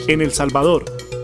en El Salvador.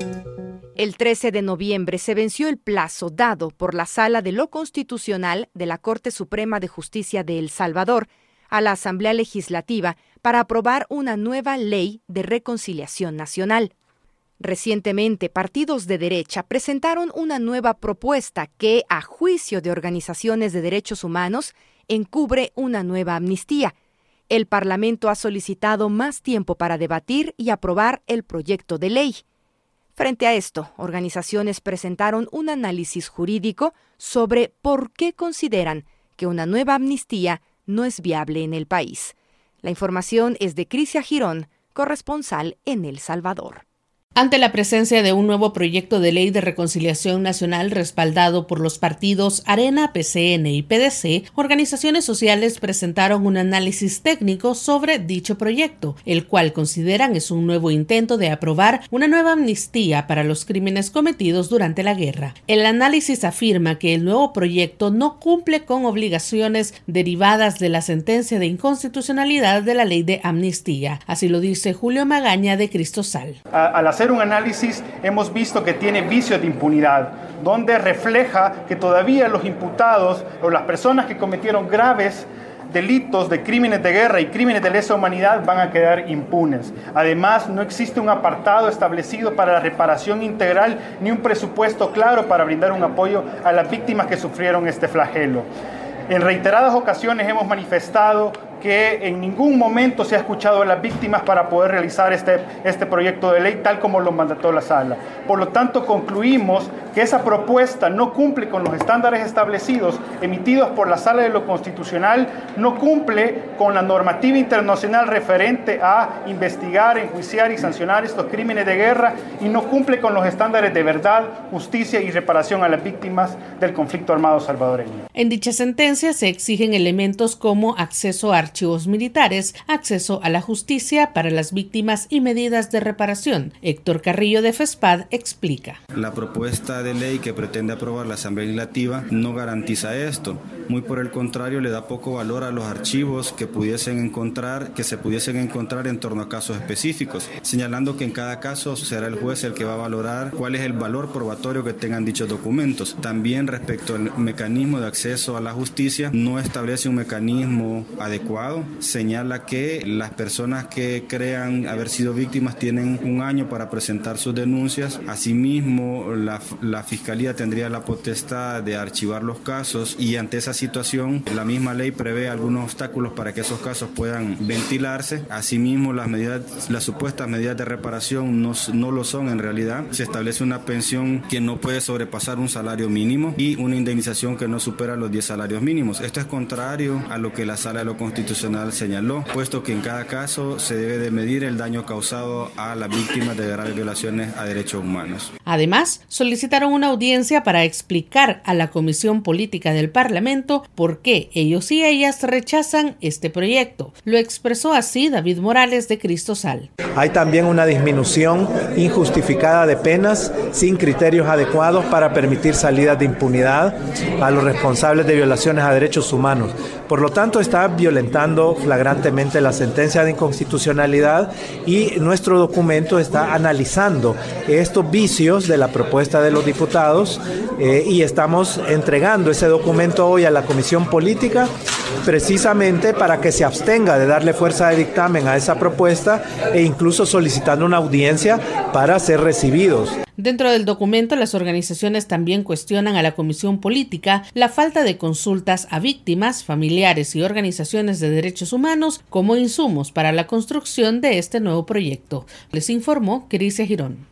El 13 de noviembre se venció el plazo dado por la Sala de lo Constitucional de la Corte Suprema de Justicia de El Salvador a la Asamblea Legislativa para aprobar una nueva ley de reconciliación nacional. Recientemente, partidos de derecha presentaron una nueva propuesta que, a juicio de organizaciones de derechos humanos, encubre una nueva amnistía. El Parlamento ha solicitado más tiempo para debatir y aprobar el proyecto de ley. Frente a esto, organizaciones presentaron un análisis jurídico sobre por qué consideran que una nueva amnistía no es viable en el país. La información es de Crisia Girón, corresponsal en El Salvador. Ante la presencia de un nuevo proyecto de ley de reconciliación nacional respaldado por los partidos Arena, PCN y PDC, organizaciones sociales presentaron un análisis técnico sobre dicho proyecto, el cual consideran es un nuevo intento de aprobar una nueva amnistía para los crímenes cometidos durante la guerra. El análisis afirma que el nuevo proyecto no cumple con obligaciones derivadas de la sentencia de inconstitucionalidad de la ley de amnistía. Así lo dice Julio Magaña de Cristosal. Al hacer un análisis hemos visto que tiene vicios de impunidad, donde refleja que todavía los imputados o las personas que cometieron graves delitos de crímenes de guerra y crímenes de lesa humanidad van a quedar impunes. Además, no existe un apartado establecido para la reparación integral ni un presupuesto claro para brindar un apoyo a las víctimas que sufrieron este flagelo. En reiteradas ocasiones hemos manifestado que en ningún momento se ha escuchado a las víctimas para poder realizar este proyecto de ley tal como lo mandató la Sala. Por lo tanto, concluimos que esa propuesta no cumple con los estándares establecidos emitidos por la Sala de lo Constitucional, no cumple con la normativa internacional referente a investigar, enjuiciar y sancionar estos crímenes de guerra y no cumple con los estándares de verdad, justicia y reparación a las víctimas del conflicto armado salvadoreño. En dicha sentencia se exigen elementos como acceso a archivos militares, acceso a la justicia para las víctimas y medidas de reparación. Héctor Carrillo de FESPAD explica. La propuesta de ley que pretende aprobar la Asamblea Legislativa no garantiza esto. Muy por el contrario, le da poco valor a los archivos que se pudiesen encontrar en torno a casos específicos, señalando que en cada caso será el juez el que va a valorar cuál es el valor probatorio que tengan dichos documentos. También respecto al mecanismo de acceso a la justicia, no establece un mecanismo adecuado. Señala que las personas que crean haber sido víctimas tienen un año para presentar sus denuncias. Asimismo, la Fiscalía tendría la potestad de archivar los casos y ante esa situación la misma ley prevé algunos obstáculos para que esos casos puedan ventilarse. Asimismo, las supuestas medidas de reparación no lo son en realidad. Se establece una pensión que no puede sobrepasar un salario mínimo y una indemnización que no supera los 10 salarios mínimos. Esto es contrario a lo que la Sala de lo Constitucional señaló, puesto que en cada caso se debe de medir el daño causado a las víctimas de graves violaciones a derechos humanos. Además, solicitaron una audiencia para explicar a la Comisión Política del Parlamento por qué ellos y ellas rechazan este proyecto. Lo expresó así David Morales de Cristosal. Hay también una disminución injustificada de penas sin criterios adecuados para permitir salidas de impunidad a los responsables de violaciones a derechos humanos. Por lo tanto, está violentando flagrantemente la sentencia de inconstitucionalidad y nuestro documento está analizando estos vicios de la propuesta de los diputados y estamos entregando ese documento hoy a la Comisión Política precisamente para que se abstenga de darle fuerza de dictamen a esa propuesta e incluso solicitando una audiencia para ser recibidos. Dentro del documento, las organizaciones también cuestionan a la Comisión Política la falta de consultas a víctimas, familiares y organizaciones de derechos humanos como insumos para la construcción de este nuevo proyecto. Les informó Crisia Girón.